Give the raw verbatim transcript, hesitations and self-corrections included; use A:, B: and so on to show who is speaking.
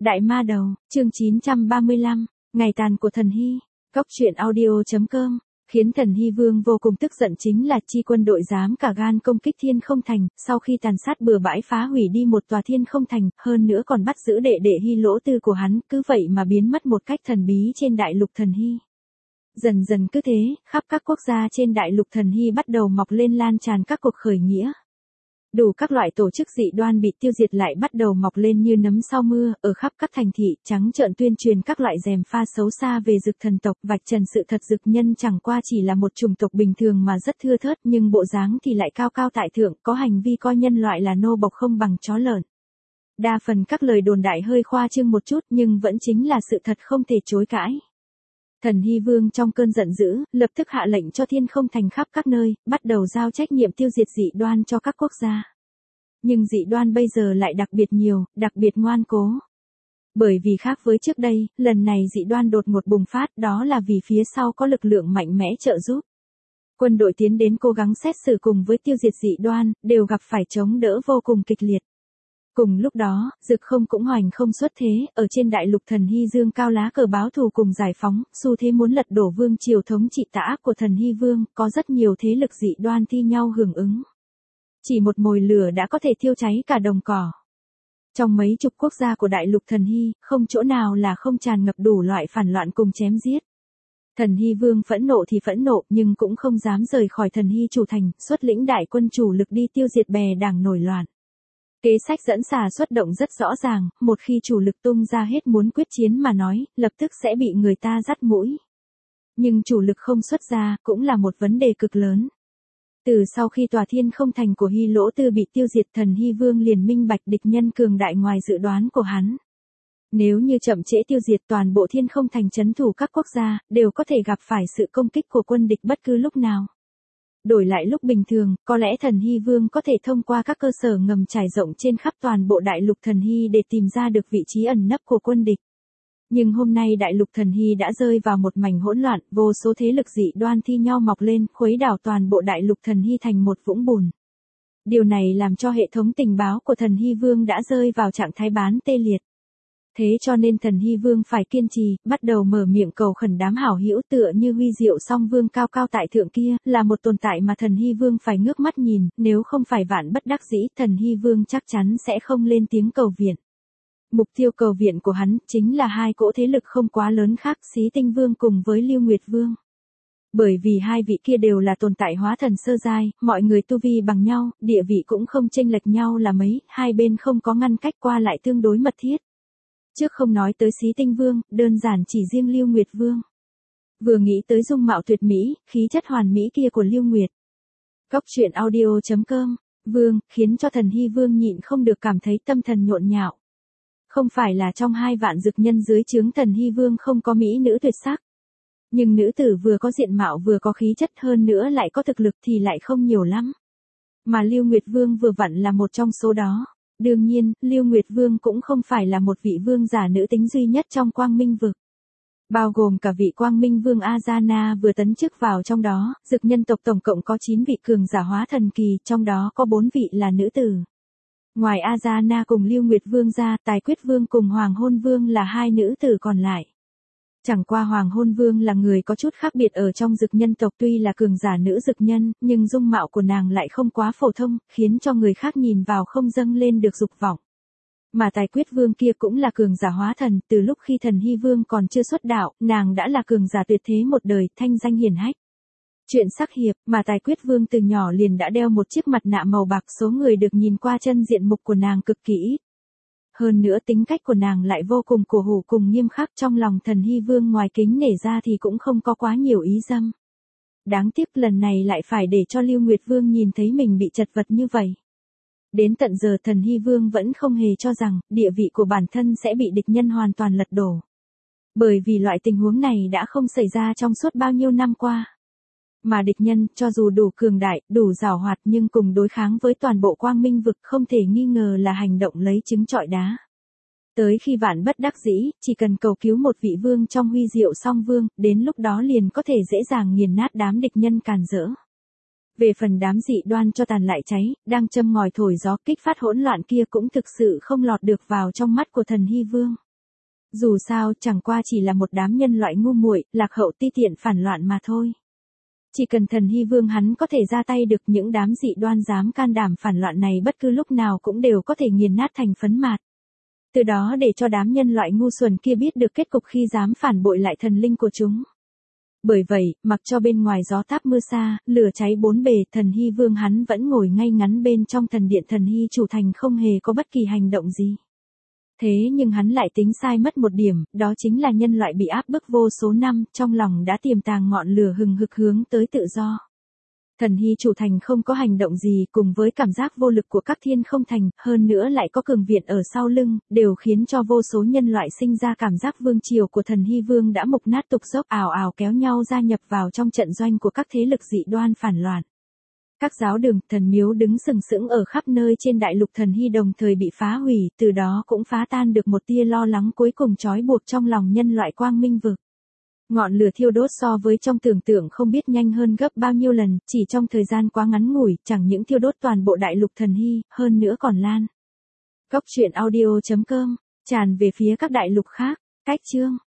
A: Đại ma đầu, chương chín trăm ba mươi lăm, ngày tàn của Thần Hy, Cốc truyện audio.com, khiến Thần Hy Vương vô cùng tức giận chính là chi quân đội dám cả gan công kích Thiên Không Thành, sau khi tàn sát bừa bãi phá hủy đi một tòa Thiên Không Thành, hơn nữa còn bắt giữ đệ đệ Hy Lỗ Tư của hắn, cứ vậy mà biến mất một cách thần bí trên đại lục Thần Hy. Dần dần cứ thế, khắp các quốc gia trên đại lục Thần Hy bắt đầu mọc lên lan tràn các cuộc khởi nghĩa. Đủ các loại tổ chức dị đoan bị tiêu diệt lại bắt đầu mọc lên như nấm sau mưa, ở khắp các thành thị, trắng trợn tuyên truyền các loại gièm pha xấu xa về Dực thần tộc, vạch trần sự thật Dực nhân chẳng qua chỉ là một chủng tộc bình thường mà rất thưa thớt, nhưng bộ dáng thì lại cao cao tại thượng, có hành vi coi nhân loại là nô bộc không bằng chó lợn. Đa phần các lời đồn đại hơi khoa trương một chút nhưng vẫn chính là sự thật không thể chối cãi. Thần Hy Vương trong cơn giận dữ, lập tức hạ lệnh cho Thiên Không Thành khắp các nơi, bắt đầu giao trách nhiệm tiêu diệt dị đoan cho các quốc gia. Nhưng dị đoan bây giờ lại đặc biệt nhiều, đặc biệt ngoan cố. Bởi vì khác với trước đây, lần này dị đoan đột ngột bùng phát, đó là vì phía sau có lực lượng mạnh mẽ trợ giúp. Quân đội tiến đến cố gắng xét xử cùng với tiêu diệt dị đoan, đều gặp phải chống đỡ vô cùng kịch liệt. Cùng lúc đó, Dực không cũng hoành không xuất thế, ở trên đại lục Thần Hy dương cao lá cờ báo thù cùng giải phóng, xu thế muốn lật đổ vương triều thống trị tà ác của Thần Hy Vương, có rất nhiều thế lực dị đoan thi nhau hưởng ứng. Chỉ một mồi lửa đã có thể thiêu cháy cả đồng cỏ. Trong mấy chục quốc gia của đại lục Thần Hy, không chỗ nào là không tràn ngập đủ loại phản loạn cùng chém giết. Thần Hy Vương phẫn nộ thì phẫn nộ, nhưng cũng không dám rời khỏi Thần Hy chủ thành, xuất lĩnh đại quân chủ lực đi tiêu diệt bè đảng nổi loạn. Kế sách dẫn xà xuất động rất rõ ràng, một khi chủ lực tung ra hết muốn quyết chiến mà nói, lập tức sẽ bị người ta dắt mũi. Nhưng chủ lực không xuất ra, cũng là một vấn đề cực lớn. Từ sau khi tòa Thiên Không Thành của Hy Lỗ Tư bị tiêu diệt, Thần Hy Vương liền minh bạch địch nhân cường đại ngoài dự đoán của hắn. Nếu như chậm trễ tiêu diệt toàn bộ Thiên Không Thành trấn thủ các quốc gia, đều có thể gặp phải sự công kích của quân địch bất cứ lúc nào. Đổi lại lúc bình thường, có lẽ Thần Hy Vương có thể thông qua các cơ sở ngầm trải rộng trên khắp toàn bộ đại lục Thần Hy để tìm ra được vị trí ẩn nấp của quân địch. Nhưng hôm nay đại lục Thần Hy đã rơi vào một mảnh hỗn loạn, vô số thế lực dị đoan thi nhau mọc lên, khuấy đảo toàn bộ đại lục Thần Hy thành một vũng bùn. Điều này làm cho hệ thống tình báo của Thần Hy Vương đã rơi vào trạng thái bán tê liệt. Thế cho nên Thần Hy Vương phải kiên trì, bắt đầu mở miệng cầu khẩn đám hảo hữu tựa như Huy Diệu Song Vương cao cao tại thượng kia, là một tồn tại mà Thần Hy Vương phải ngước mắt nhìn, nếu không phải vạn bất đắc dĩ, Thần Hy Vương chắc chắn sẽ không lên tiếng cầu viện. Mục tiêu cầu viện của hắn chính là hai cỗ thế lực không quá lớn khác, Xí Tinh Vương cùng với Lưu Nguyệt Vương. Bởi vì hai vị kia đều là tồn tại hóa thần sơ giai, mọi người tu vi bằng nhau, địa vị cũng không chênh lệch nhau là mấy, hai bên không có ngăn cách qua lại tương đối mật thiết. Trước không nói tới Xí Tinh Vương, đơn giản chỉ riêng Lưu Nguyệt Vương. Vừa nghĩ tới dung mạo tuyệt mỹ, khí chất hoàn mỹ kia của Lưu Nguyệt. Cốc truyện audio.com, Vương, khiến cho Thần Hy Vương nhịn không được cảm thấy tâm thần nhộn nhạo. Không phải là trong hai vạn dực nhân dưới trướng Thần Hy Vương không có mỹ nữ tuyệt sắc. Nhưng nữ tử vừa có diện mạo vừa có khí chất hơn nữa lại có thực lực thì lại không nhiều lắm. Mà Lưu Nguyệt Vương vừa vặn là một trong số đó. Đương nhiên, Lưu Nguyệt Vương cũng không phải là một vị vương giả nữ tính duy nhất trong Quang Minh vực. Bao gồm cả vị Quang Minh Vương Azana vừa tấn chức vào trong đó, dực nhân tộc tổng cộng có chín vị cường giả hóa thần kỳ, trong đó có bốn vị là nữ tử. Ngoài Azana cùng Lưu Nguyệt Vương ra, Tài Quyết Vương cùng Hoàng Hôn Vương là hai nữ tử còn lại. Chẳng qua Hoàng Hôn Vương là người có chút khác biệt ở trong dực nhân tộc, tuy là cường giả nữ dực nhân, nhưng dung mạo của nàng lại không quá phổ thông, khiến cho người khác nhìn vào không dâng lên được dục vọng. Mà Tài Quyết Vương kia cũng là cường giả hóa thần, từ lúc khi Thần Hy Vương còn chưa xuất đạo, nàng đã là cường giả tuyệt thế một đời, thanh danh hiển hách. Chuyện sắc hiệp, mà Tài Quyết Vương từ nhỏ liền đã đeo một chiếc mặt nạ màu bạc, số người được nhìn qua chân diện mục của nàng cực kỳ ít. Hơn nữa tính cách của nàng lại vô cùng cổ hủ cùng nghiêm khắc, trong lòng Thần Hy Vương ngoài kính nể ra thì cũng không có quá nhiều ý dâm. Đáng tiếc lần này lại phải để cho Lưu Nguyệt Vương nhìn thấy mình bị chật vật như vậy. Đến tận giờ Thần Hy Vương vẫn không hề cho rằng địa vị của bản thân sẽ bị địch nhân hoàn toàn lật đổ. Bởi vì loại tình huống này đã không xảy ra trong suốt bao nhiêu năm qua. Mà địch nhân, cho dù đủ cường đại, đủ giàu hoạt nhưng cùng đối kháng với toàn bộ Quang Minh vực không thể nghi ngờ là hành động lấy trứng trọi đá. Tới khi vạn bất đắc dĩ, chỉ cần cầu cứu một vị vương trong Huy Diệu Song Vương, đến lúc đó liền có thể dễ dàng nghiền nát đám địch nhân càn rỡ. Về phần đám dị đoan cho tàn lại cháy, đang châm ngòi thổi gió kích phát hỗn loạn kia cũng thực sự không lọt được vào trong mắt của Thần Hy Vương. Dù sao chẳng qua chỉ là một đám nhân loại ngu muội, lạc hậu ti tiện phản loạn mà thôi. Chỉ cần Thần Hy Vương hắn có thể ra tay được, những đám dị đoan dám can đảm phản loạn này bất cứ lúc nào cũng đều có thể nghiền nát thành phấn mạt. Từ đó để cho đám nhân loại ngu xuẩn kia biết được kết cục khi dám phản bội lại thần linh của chúng. Bởi vậy, mặc cho bên ngoài gió táp mưa xa, lửa cháy bốn bề, Thần Hy Vương hắn vẫn ngồi ngay ngắn bên trong thần điện Thần Hy chủ thành không hề có bất kỳ hành động gì. Thế nhưng hắn lại tính sai mất một điểm, đó chính là nhân loại bị áp bức vô số năm, trong lòng đã tiềm tàng ngọn lửa hừng hực hướng tới tự do. Thần Hy chủ thành không có hành động gì, cùng với cảm giác vô lực của các thiên không thành, hơn nữa lại có cường viện ở sau lưng, đều khiến cho vô số nhân loại sinh ra cảm giác vương triều của Thần Hy Vương đã mục nát tục dốc, ào ào kéo nhau gia nhập vào trong trận doanh của các thế lực dị đoan phản loạn. Các giáo đường, thần miếu đứng sừng sững ở khắp nơi trên đại lục Thần Hy đồng thời bị phá hủy, từ đó cũng phá tan được một tia lo lắng cuối cùng trói buộc trong lòng nhân loại quang minh vực. Ngọn lửa thiêu đốt so với trong tưởng tượng không biết nhanh hơn gấp bao nhiêu lần, chỉ trong thời gian quá ngắn ngủi, chẳng những thiêu đốt toàn bộ đại lục Thần Hy, hơn nữa còn lan. Góc truyện audio chấm com, tràn về phía các đại lục khác, cách chương.